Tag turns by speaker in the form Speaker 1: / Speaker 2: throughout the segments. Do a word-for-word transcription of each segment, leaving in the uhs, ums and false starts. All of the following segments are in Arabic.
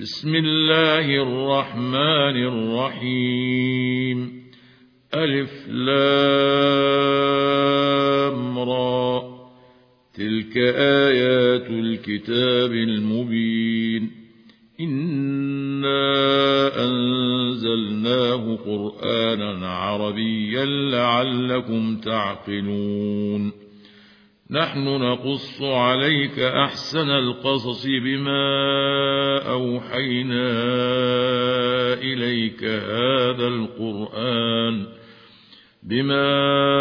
Speaker 1: بسم الله الرحمن الرحيم. ألف لام را، تلك آيات الكتاب المبين. إنا أنزلناه قرآنا عربيا لعلكم تعقلون. نحن نقص عليك أحسن القصص بما أوحينا إليك هذا القرآن بما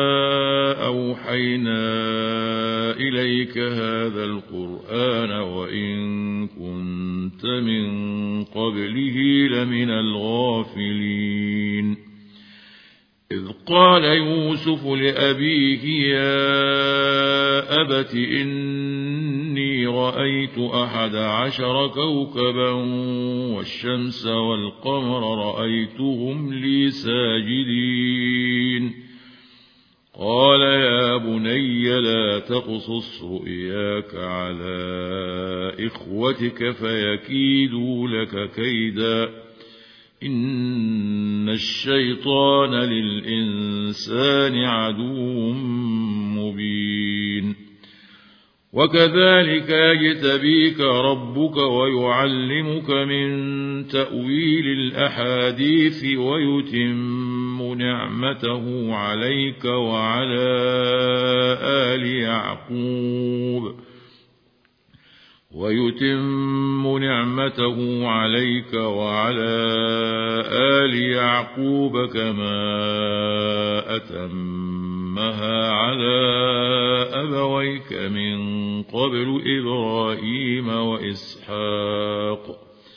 Speaker 1: أوحينا إليك هذا القرآن وإن كنت من قبله لمن الغافلين. إذ قال يوسف لأبيه يا أبت إني رأيت أحد عشر كوكبا والشمس والقمر رأيتهم لي ساجدين. قال يا بني لا تقصص رؤياك على إخوتك فيكيدوا لك كيدا إن الشيطان للإنسان عدو مبين. وكذلك يجتبيك ربك ويعلمك من تأويل الأحاديث ويتم نعمته عليك وعلى آل يعقوب ويتم نعمته عليك وعلى آل يعقوب كما أتمها على أبويك من قبل إبراهيم وإسحاق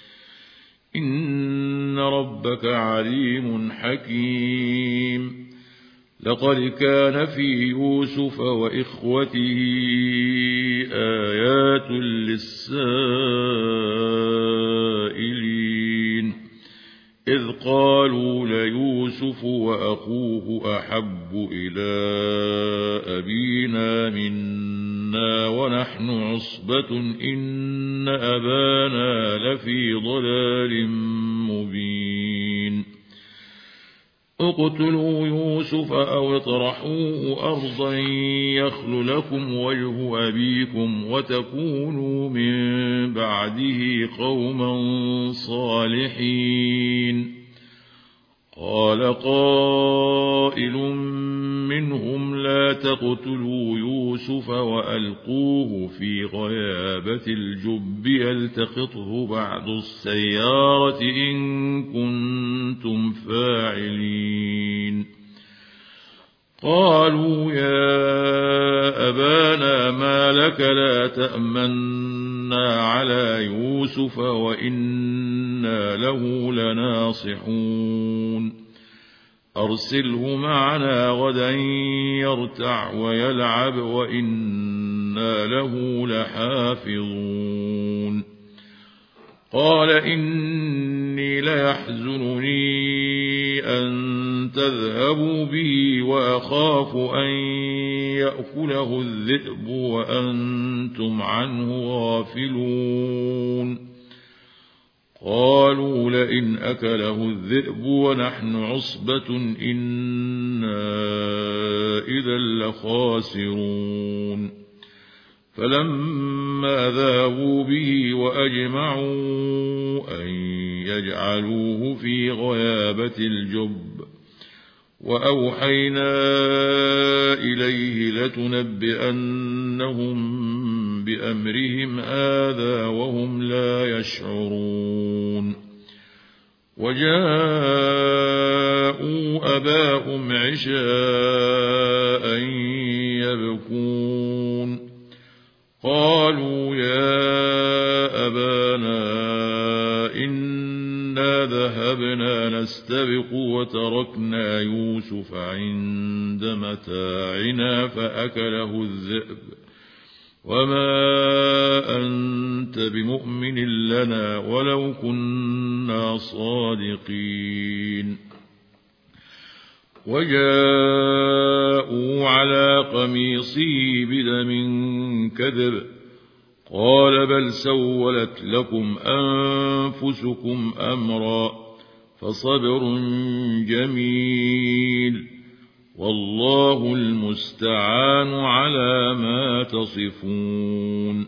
Speaker 1: إن ربك عليم حكيم. لقد كان في يوسف وإخوته آيات للسائلين إذ قالوا ليوسف وأخوه أحب إلى أبينا منا ونحن عصبة إن أبانا لفي ضلال مبين. اقتلوا يوسف أو اطرحوه أرضا يخل لكم وجه أبيكم وتكونوا من بعده قوما صالحين. قال قائل منهم لا تقتلوا يوسف وألقوه في غيابة الجب يلتقطه بعض السيارة إن كنتم فاعلين. قالوا يا أبانا ما لك لا تأمنا على يوسف وإنا له لناصحون. أرسله معنا غدا يرتع ويلعب وإنا له لحافظون. قال إني ليحزنني أن تذهبوا به وأخاف أن يأكله الذئب وأنتم عنه غافلون. قالوا لئن أكله الذئب ونحن عصبة إنا إذا لخاسرون. فلما ذابوا به وأجمعوا أن يجعلوه في غيابة الجب وأوحينا إليه لتنبئنهم بأمرهم هذا وهم لا يشعرون. وجاءوا أباهم عشاء يبكون. قالوا يا أبانا إنا ذهبنا نستبق وتركنا يوسف عند متاعنا فأكله الذئب وما أنت بمؤمن لنا ولو كنا صادقين. وجاءوا على قميصه بدم كذب قال بل سولت لكم أنفسكم أمرا فصبر جميل والله المستعان على ما تصفون.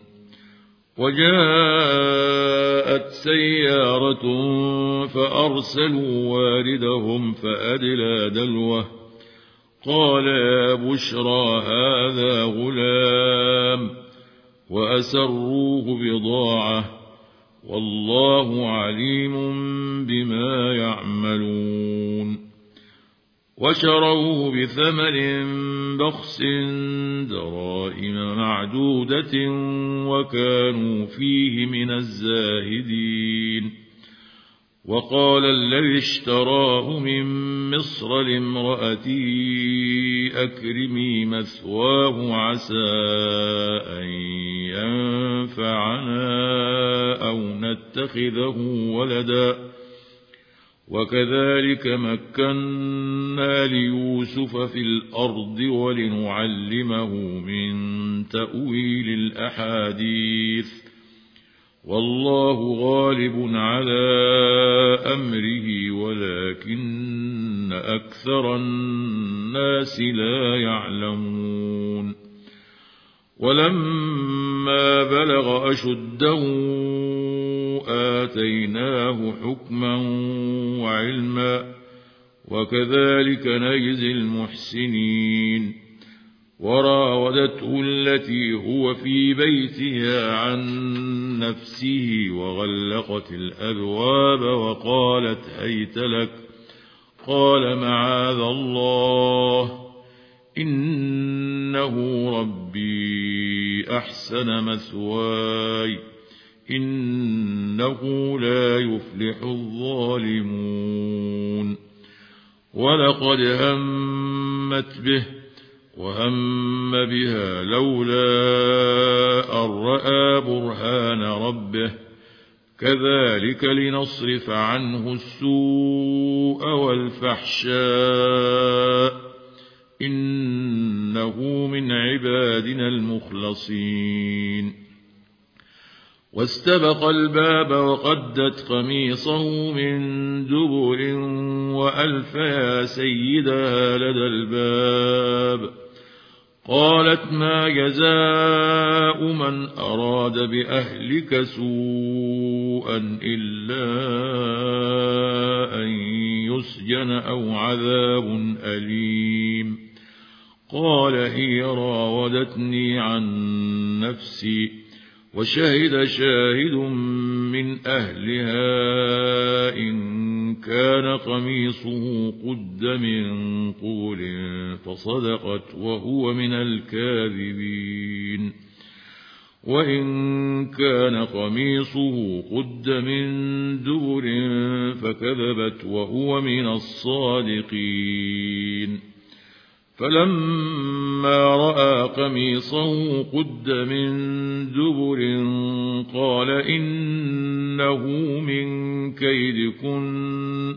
Speaker 1: وجاءت سيارة فأرسلوا واردهم فأدلى دلوه قال يا بشرى هذا غلام وأسروه بضاعة والله عليم بما يعملون. وشروه بثمن بخس دراهم معدودة وكانوا فيه من الزاهدين. وقال الذي اشتراه من مصر لامرأته أكرمي مثواه عسى أن ينفعنا أو نتخذه ولدا وكذلك مكنا ليوسف في الأرض ولنعلمه من تأويل الأحاديث والله غالب على أمره ولكن أكثر الناس لا يعلمون. ولما بلغ أشده آتيناه حكما وعلما وكذلك نجزي المحسنين. وراودته التي هو في بيتها عن نفسه وغلقت الأبواب وقالت هيت لك قال معاذ الله إنه ربي أحسن مثواي إنه لا يفلح الظالمون. ولقد همت به وهم بها لولا أن رأى برهان ربه كذلك لنصرف عنه السوء والفحشاء إنه من عبادنا المخلصين. واستبق الباب وقدت قميصه من دبر وألف يا سيدها لدى الباب قالت ما جزاء من أراد بأهلك سوءا إلا أن يسجن أو عذاب أليم. قال هي راودتني عن نفسي وشهد شاهد من أهلها إن كان قميصه قد من قبل فصدقت وهو من الكاذبين وإن كان قميصه قد من دبر فكذبت وهو من الصادقين. فلما رأى قميصه قد من دبر قال إنه من كيدكن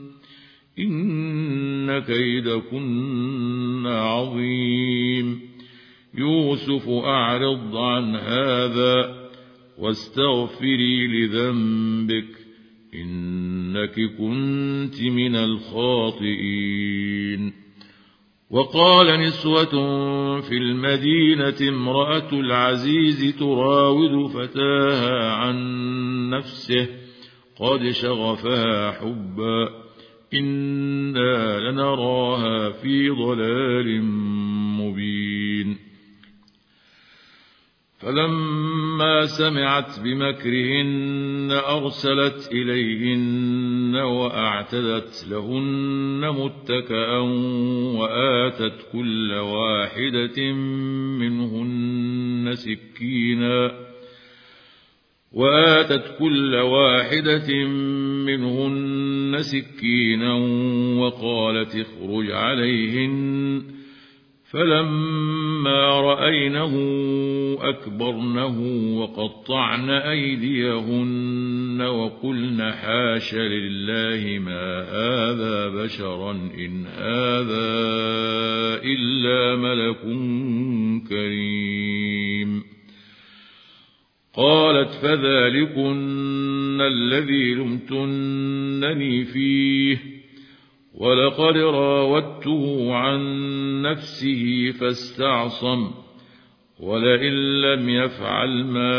Speaker 1: إن كيدكن عظيم. يوسف أعرض عن هذا واستغفري لذنبك إنك كنت من الخاطئين. وقال نسوة في المدينة امرأة العزيز تراود فتاها عن نفسه قد شغفها حبا إنا لنراها في ضلال مبين. فلما سمعت بمكرهن أرسلت إليهن وأعتدت لهن متكأ وآتت كل واحدة منهن سكينا وآتت كل واحدة منهن سكينا وقالت اخرج عليهن فلما رأينه أكبرنه وقطعن أيديهن وقلن حاش لله ما هذا بشرا إن هذا إلا ملك كريم. قالت فذلكن الذي لمتنني فيه ولقد راودته عن نفسه فاستعصم ولئن لم يفعل ما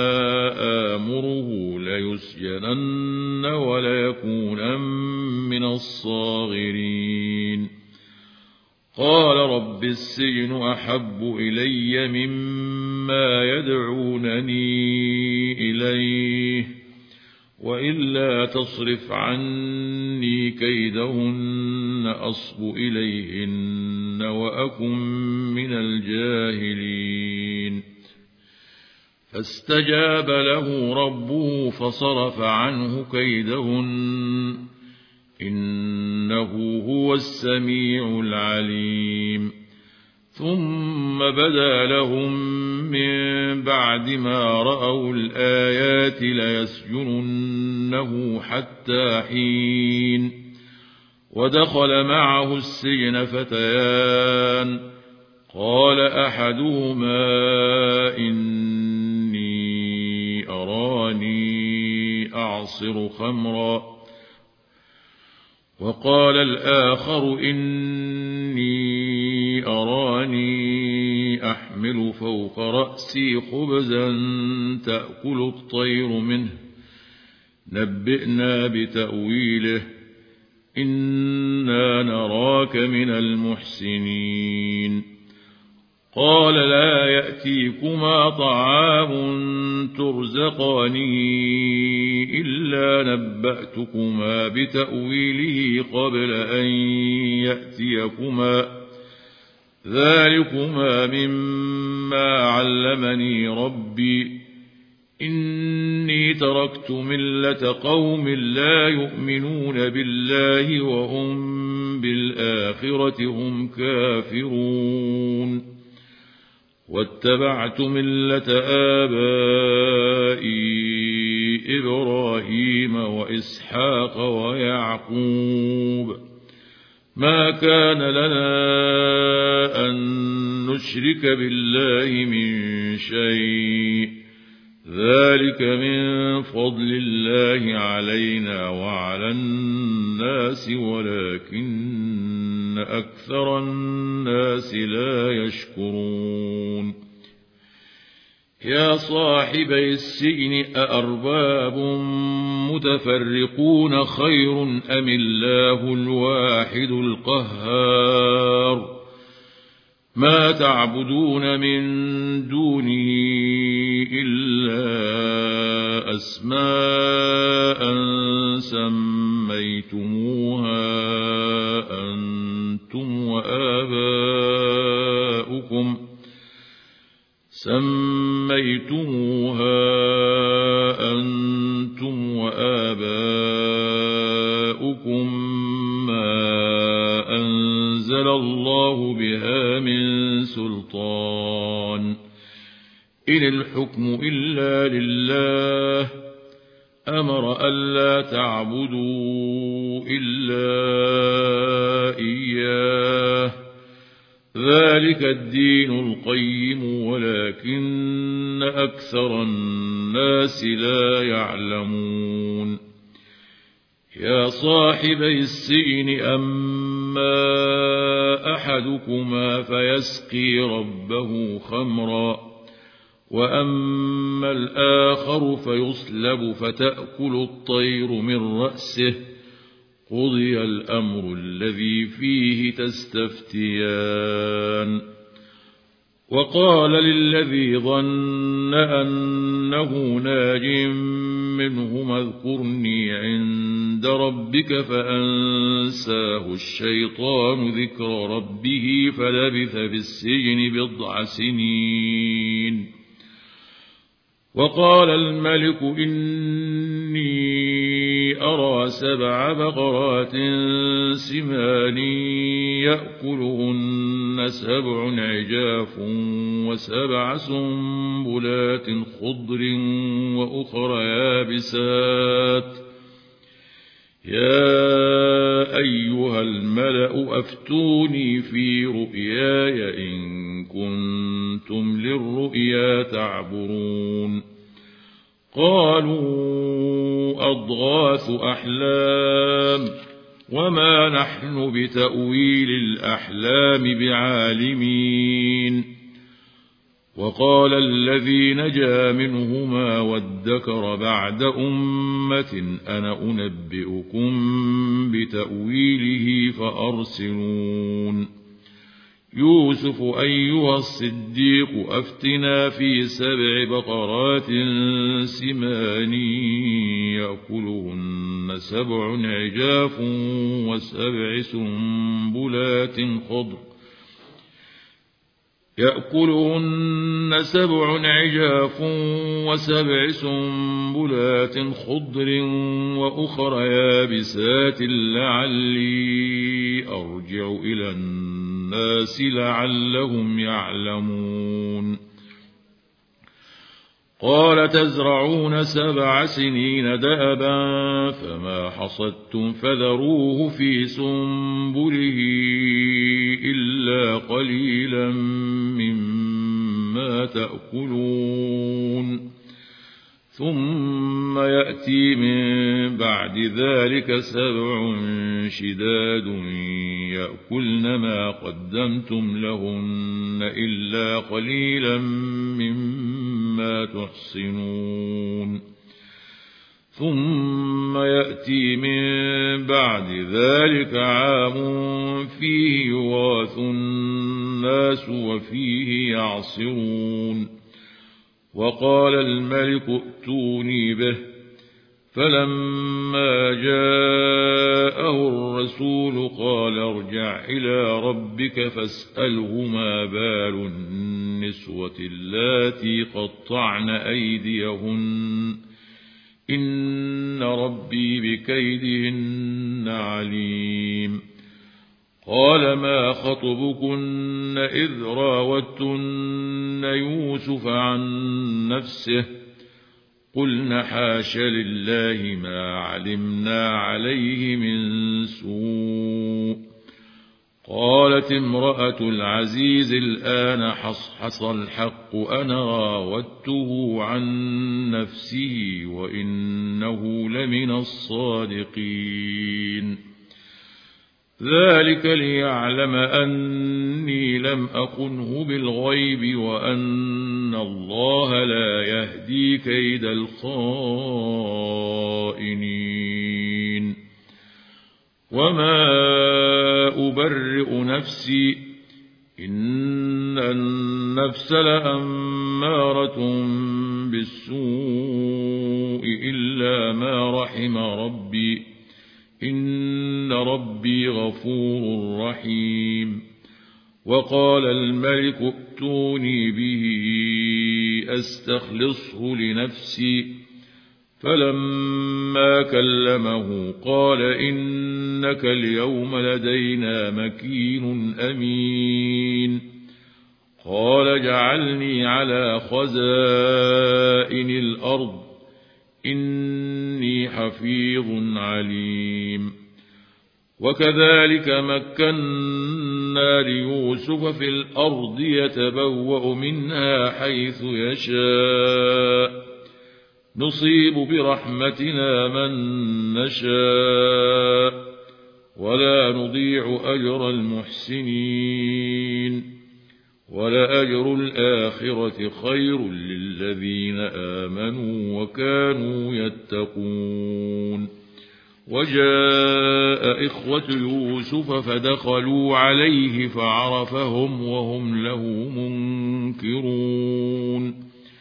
Speaker 1: آمره ليسجنن وليكونن من الصاغرين قال رب السجن أحب إلي مما يدعونني إليه وإلا تصرف عني كيدهن أصب إليهن وأكن من الجاهلين فاستجاب له ربه فصرف عنه كيدهن إنه هو السميع العليم ثم بدا لهم من بعد ما رأوا الآيات ليسجننه حتى حين ودخل معه السجن فتيان قال أحدهما إني أراني أعصر خمرا وقال الآخر إني أراني أحمل فوق رأسي خبزا تأكل الطير منه نبئنا بتأويله إنا نراك من المحسنين قال لا يأتيكما طعام ترزقانه إلا نبأتكما بتأويله قبل أن يأتيكما ذلكما مما علمني ربي إني تركت ملة قوم لا يؤمنون بالله وهم بالآخرة هم كافرون واتبعت ملة آبائي إبراهيم وإسحاق ويعقوب ما كان لنا أن نشرك بالله من شيء ذلك من فضل الله علينا وعلى الناس ولكن أكثر الناس لا يشكرون يا صاحبي السجن أأرباب متفرقون خير أم الله الواحد القهار ما تعبدون من دونه إلا أسماء سميتموها أنتم وآباؤكم سميتموها أنتم وآباؤكم ما أنزل الله بها من سلطان إن الحكم إلا لله أمر ألا تعبدوا إلا إياه ذلك الدين القيم ولكن أكثر الناس لا يعلمون يا صاحبي السجن أما أحدكما فيسقي ربه خمرا وأما الآخر فيصلب فتأكل الطير من رأسه قضي الأمر الذي فيه تستفتيان وقال للذي ظن أنه ناج منهما اذكرني عند ربك فأنساه الشيطان ذكر ربه فلبث في السجن بضع سنين وقال الملك إني أرى سبع بقرات سمان يأكلهن سبع عجاف وسبع سنبلات خضر وأخر يابسات يا أيها الملأ أفتوني في رؤياي إن كنتم للرؤيا تعبرون قالوا أضغاث أحلام وما نحن بتأويل الأحلام بعالمين. وقال الذي نجا منهما وادكر بعد أمة أنا أنبئكم بتأويله فأرسلون. يوسف أيها الصديق أفتنا في سبع بقرات سمان يأكلهن سبع عجاف وسبع سنبلات خضر يأكلهن سبع عجاف وسبع سنبلات خضر وأخر يابسات لعلي أرجع إلى الناس لعلهم يعلمون. قال تزرعون سبع سنين دأبا فما حصدتم فذروه في سنبله إلا قليلا مما تأكلون. ثم يأتي من بعد ذلك سبع شداد يأكلن ما قدمتم لهن إلا قليلا مما تحصنون. ثم يأتي من بعد ذلك عام فيه يغاث الناس وفيه يعصرون. وقال الملك ائتوني به. فلما جاءه الرسول قال ارجع إلى ربك فاسأله ما بال النسوة اللاتي قطعن أيديهن إن ربي بكيدهن عليم. قال ما خطبكن إذ راوتن يوسف عن نفسه قلن حاش لله ما علمنا عليه من سوء. قالت امرأة العزيز الآن حصحص الحق أنا راودته عن نفسه وإنه لمن الصادقين. ذلك ليعلم أني لم أخنه بالغيب وأن الله لا يهدي كيد الخائنين. وما أبرئ نفسي إن النفس لأمارة بالسوء إلا ما رحم ربي إن ربي غفور رحيم. وقال الملك ائتوني به أستخلصه لنفسي. فلما كلمه قال إنك اليوم لدينا مكين أمين. قال اجعلني على خزائن الأرض إني حفيظ عليم. وكذلك مكنا ليوسف في الأرض يتبوأ منها حيث يشاء نصيب برحمتنا من نشاء ولا نضيع أجر المحسنين. ولأجر الآخرة خير للذين آمنوا وكانوا يتقون. وجاء إخوة يوسف فدخلوا عليه فعرفهم وهم له منكرون.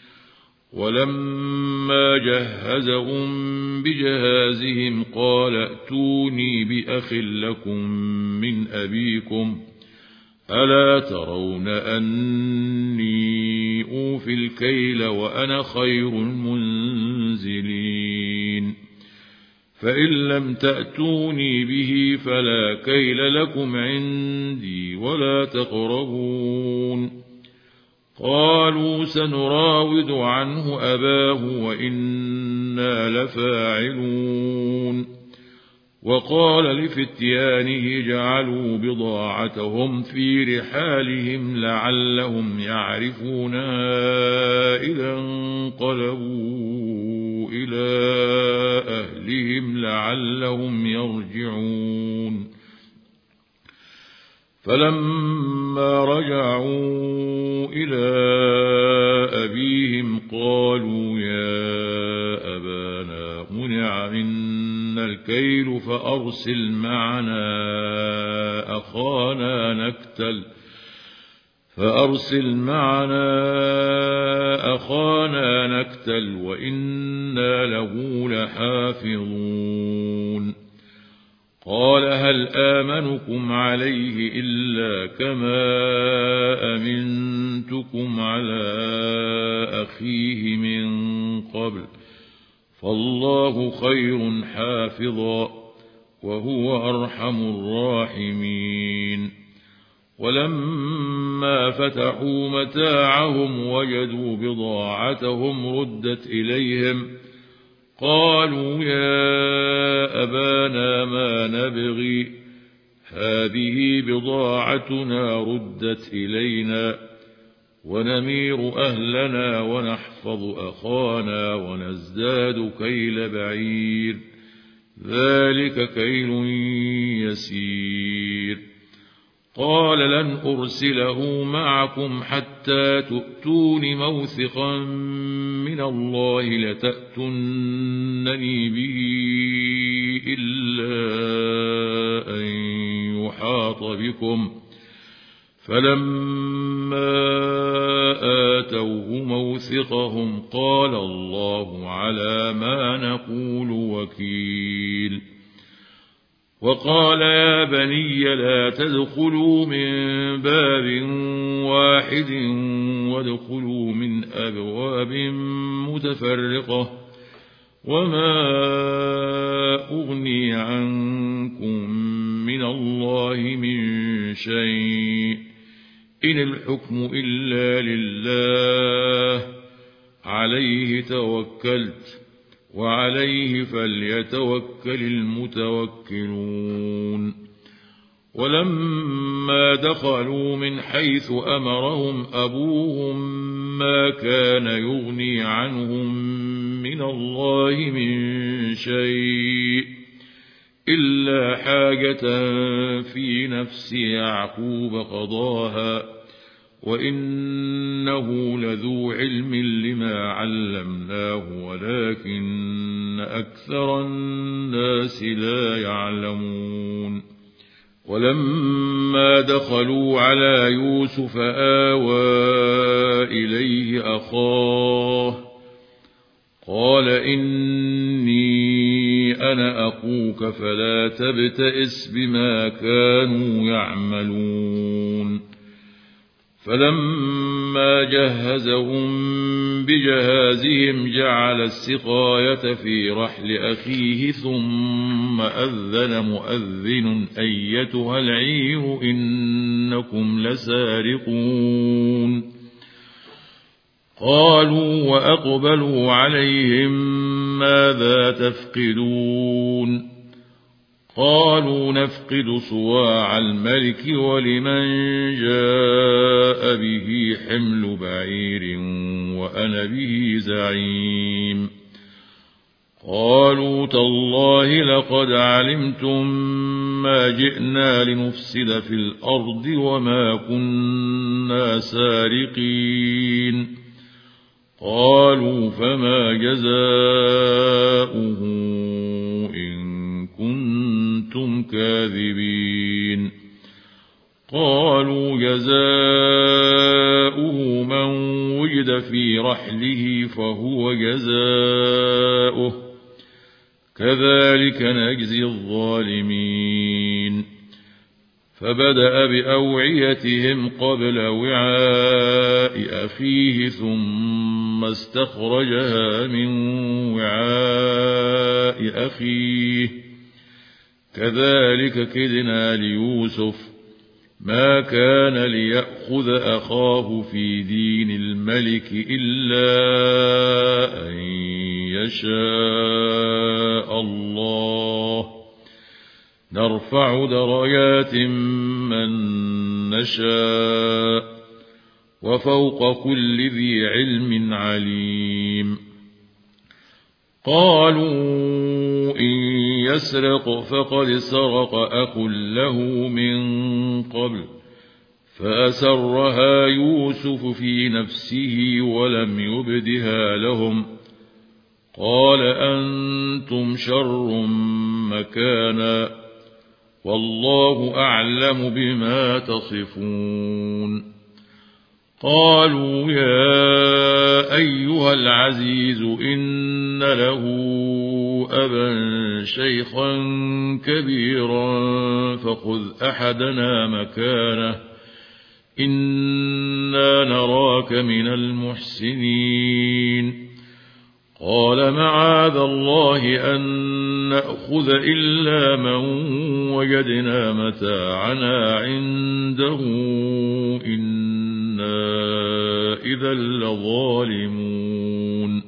Speaker 1: ولما جهزهم بجهازهم قال ائتوني بأخ لكم من أبيكم ألا ترون أني أوفي الكيل وأنا خير المنزلين. فإن لم تأتوني به فلا كيل لكم عندي ولا تقربون. قالوا سنراود عنه أباه وإنا لفاعلون. وقال لفتيانه جعلوا بضاعتهم في رحالهم لعلهم يعرفونها إذا انقلبوا إلى أهلهم لعلهم يرجعون فلما رجعوا إلى أبيهم قالوا يا أبانا منع منا الكيل فأرسل معنا أخانا نكتل فأرسل معنا أخانا نكتل وإنا له لحافظون قال هل آمنكم عليه إلا كما أمنتكم على أخيه من قبل فالله خير حافظا وهو أرحم الراحمين ولما فتحوا متاعهم وجدوا بضاعتهم ردت إليهم قالوا يا أبانا ما نبغي هذه بضاعتنا ردت إلينا ونمير أهلنا ونحفظ أخانا ونزداد كيل بعير ذلك كيل يسير قال لن أرسله معكم حتى تؤتون موثقا من الله لتأتونني به إلا أن يحاط بكم فلما آتوه موثقهم قال الله على ما نقول وكيل وقال يا بني لا تدخلوا من باب واحد وادخلوا من أبواب متفرقة وما أغني عنكم من الله من شيء إن الحكم إلا لله عليه توكلت وعليه فليتوكل المتوكلون ولما دخلوا من حيث أمرهم أبوهم ما كان يغني عنهم من الله من شيء إلا حاجة في نفس يعقوب قضاها وإنه لذو علم لما علمناه ولكن أكثر الناس لا يعلمون ولما دخلوا على يوسف آوى إليه أخاه قال إني أنا أخوك فلا تبتئس بما كانوا يعملون فلما جهزهم بجهازهم جعل السقاية في رحل أخيه ثم أذن مؤذن أيتها العير إنكم لسارقون قالوا وأقبلوا عليهم ماذا تفقدون قالوا نفقد صواع الملك ولمن جاء به حمل بعير وأنا به زعيم قالوا تالله لقد علمتم ما جئنا لنفسد في الأرض وما كنا سارقين قالوا فما جزاؤه إن كنتم كاذبين قالوا جزاؤه من وجد في رحله فهو جزاؤه كذلك نجزي الظالمين فبدأ بأوعيتهم قبل وعاء أخيه ثم استخرجها من وعاء أخيه كذلك كدنا ليوسف ما كان ليأخذ أخاه في دين الملك إلا أن يشاء الله نرفع درجات من نشاء وفوق كل ذي علم عليم قالوا إن يسرق فقد سرق أخ له من قبل فأسرها يوسف في نفسه ولم يبدها لهم قال أنتم شر مكانا والله أعلم بما تصفون. قالوا يا أيها العزيز إن له أبا شيخا كبيرا فخذ أحدنا مكانه إنا نراك من المحسنين. قال معاذ الله أن نأخذ إلا من وجدنا متاعنا عنده إنا إذا لظالمون.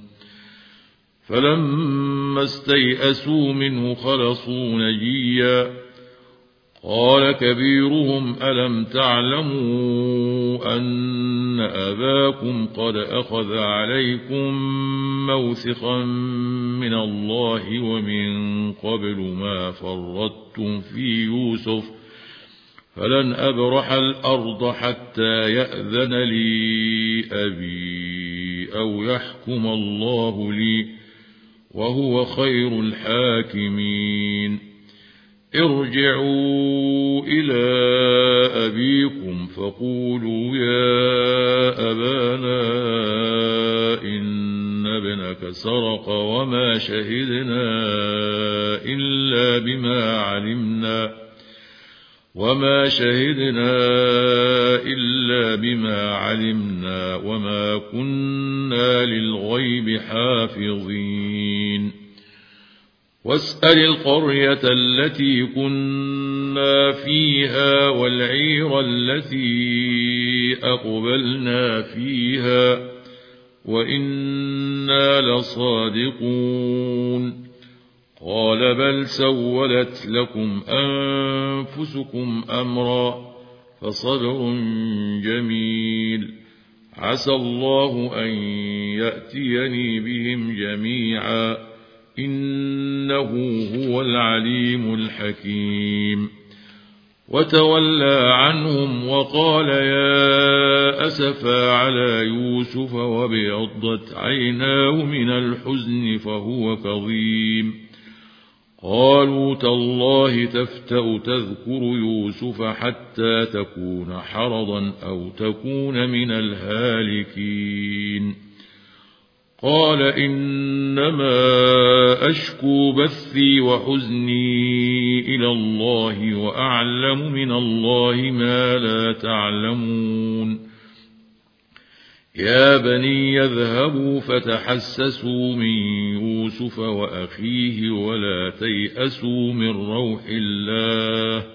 Speaker 1: فلما استيئسوا منه خلصوا نجيا قال كبيرهم ألم تعلموا أن أباكم قد أخذ عليكم موثقا من الله ومن قبل ما فرطتم في يوسف فلن أبرح الأرض حتى يأذن لي أبي أو يحكم الله لي وهو خير الحاكمين. ارجعوا إلى أبيكم فقولوا يا أبانا إن ابنك سرق وما شهدنا إلا بما علمنا وما شهدنا إلا بما علمنا وما كنا للغيب حافظين. واسأل القرية التي كنا فيها والعير التي أقبلنا فيها وإنا لصادقون. قال بل سولت لكم أنفسكم أمرا فصبر جميل عسى الله أن يأتيني بهم جميعا إنه هو العليم الحكيم. وتولى عنهم وقال يا أسفا على يوسف وابيضت عيناه من الحزن فهو كظيم. قالوا تالله تفتأ تذكر يوسف حتى تكون حرضا أو تكون من الهالكين. قال إنما أشكو بثي وحزني إلى الله وأعلم من الله ما لا تعلمون. يا بني يذهبوا فتحسسوا من يوسف وأخيه ولا تيأسوا من روح الله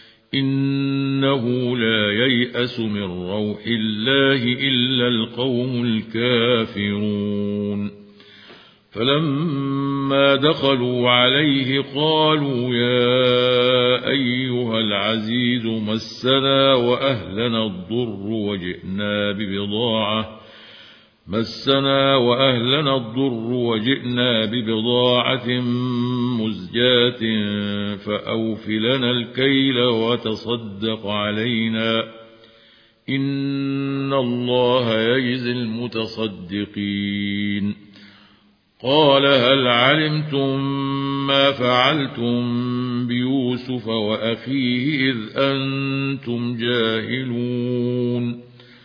Speaker 1: إنه لا ييأس من روح الله إلا القوم الكافرون. فلما دخلوا عليه قالوا يا أيها العزيز مسنا وأهلنا الضر وجئنا ببضاعة مسنا وأهلنا الضر وجئنا ببضاعة مزجاة فأوف لنا الكيل وتصدق علينا إن الله يجزي المتصدقين. قال هل علمتم ما فعلتم بيوسف وأخيه إذ أنتم جاهلون.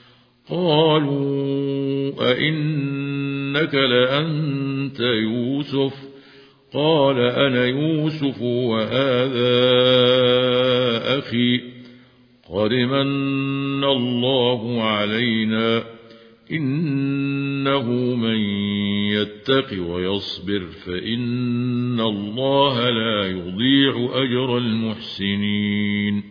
Speaker 1: قالوا أئنك لأنت يوسف قال أنا يوسف وهذا أخي قد من الله علينا إنه من يتق ويصبر فإن الله لا يضيع أجر المحسنين.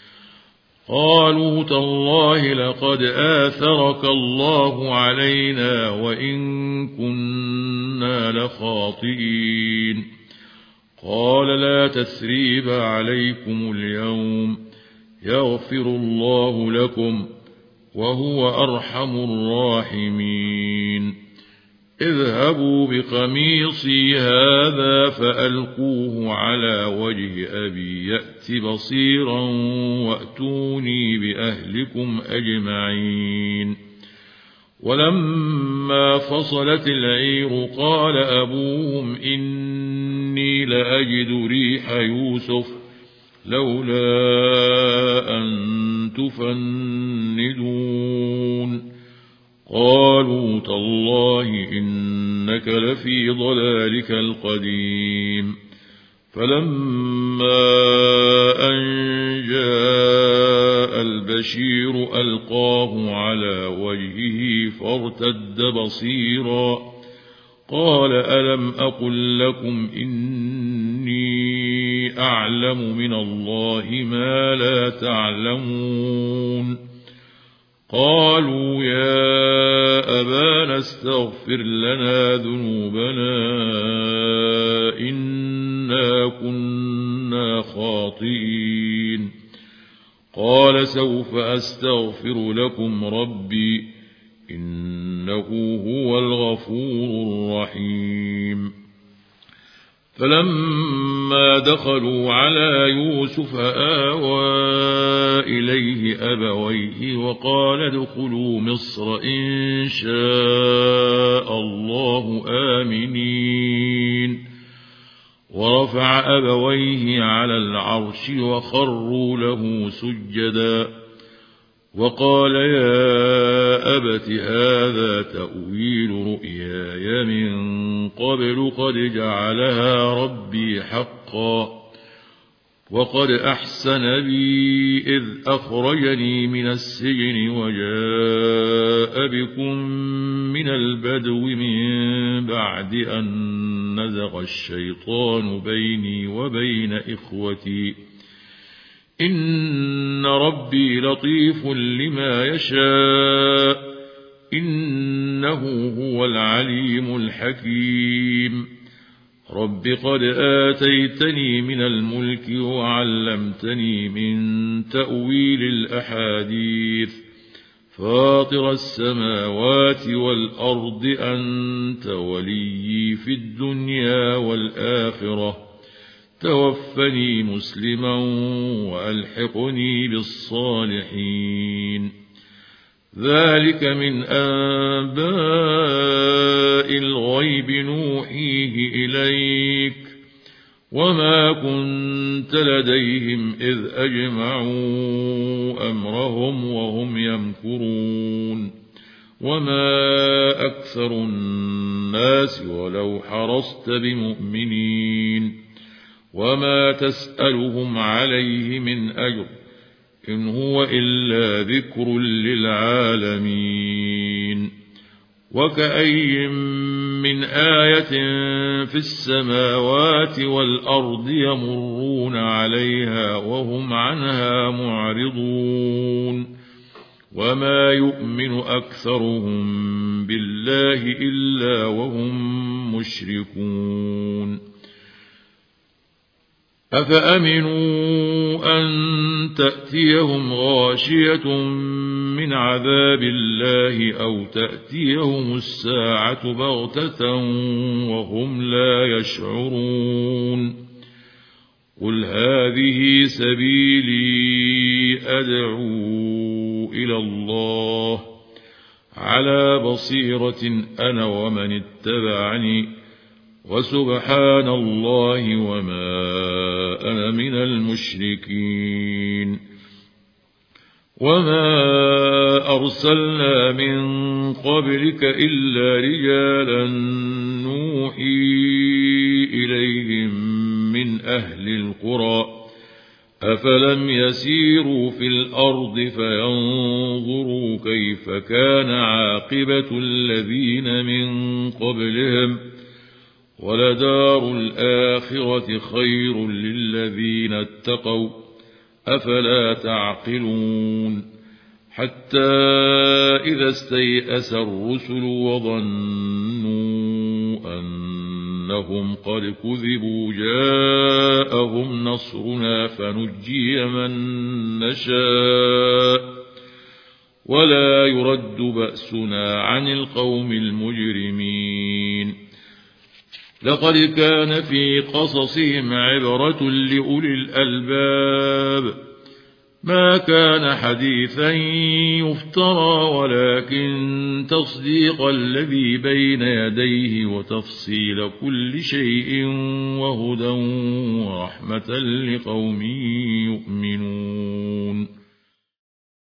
Speaker 1: قالوا تالله لقد آثرك الله علينا وإن كنا لخاطئين. قال لا تثريب عليكم اليوم يغفر الله لكم وهو أرحم الراحمين. اذهبوا بقميصي هذا فألقوه على وجه أبي يأت بصيرا وأتوني بأهلكم أجمعين. ولما فصلت العير قال أبوهم إني لأجد ريح يوسف لولا أن تفندون. قالوا تالله إنك لفي ضلالك القديم. فلما أن جاء البشير ألقاه على وجهه فارتد بصيرا قال ألم أقل لكم إني أعلم من الله ما لا تعلمون. قالوا يا أبانا استغفر لنا ذنوبنا إنا كنا خاطئين. قال سوف أستغفر لكم ربي إنه هو الغفور الرحيم. فلما دخلوا على يوسف آوى إليه أبويه وقال ادخلوا مصر إن شاء الله آمنين. ورفع أبويه على العرش وخروا له سجدا وقال يا أبت هذا تأويل رؤياي من قبل قد جعلها ربي حقا وقد أحسن بي إذ أخرجني من السجن وجاء بكم من البدو من بعد أن نزغ الشيطان بيني وبين إخوتي إن ربي لطيف لما يشاء إنه هو العليم الحكيم. رب قد آتيتني من الملك وعلمتني من تأويل الأحاديث فاطر السماوات والأرض أنت ولي في الدنيا والآخرة توفني مسلما وألحقني بالصالحين. ذلك من أنباء الغيب نوحيه إليك وما كنت لديهم إذ أجمعوا أمرهم وهم يمكرون. وما أكثر الناس ولو حرصت بمؤمنين وما تسألهم عليه من أجر إن هو إلا ذكر للعالمين. وكأي من آية في السماوات والأرض يمرون عليها وهم عنها معرضون وما يؤمن أكثرهم بالله إلا وهم مشركون. أفأمنوا أن تأتيهم غاشية من عذاب الله أو تأتيهم الساعة بغتة وهم لا يشعرون. قل هذه سبيلي أدعو إلى الله على بصيرة أنا ومن اتبعني وسبحان الله وما أنا من المشركين. وما أرسلنا من قبلك إلا رجالا نوحي إليهم من أهل القرى أفلم يسيروا في الأرض فينظروا كيف كان عاقبة الذين من قبلهم ولدار الآخرة خير للذين اتقوا أفلا تعقلون. حتى إذا استيأس الرسل وظنوا أنهم قد كذبوا جاءهم نصرنا فنجي من نشاء ولا يرد بأسنا عن القوم المجرمين. لقد كان في قصصهم عبرة لأولي الألباب ما كان حديثا يفترى ولكن تصديق الذي بين يديه وتفصيل كل شيء وهدى ورحمة لقوم يؤمنون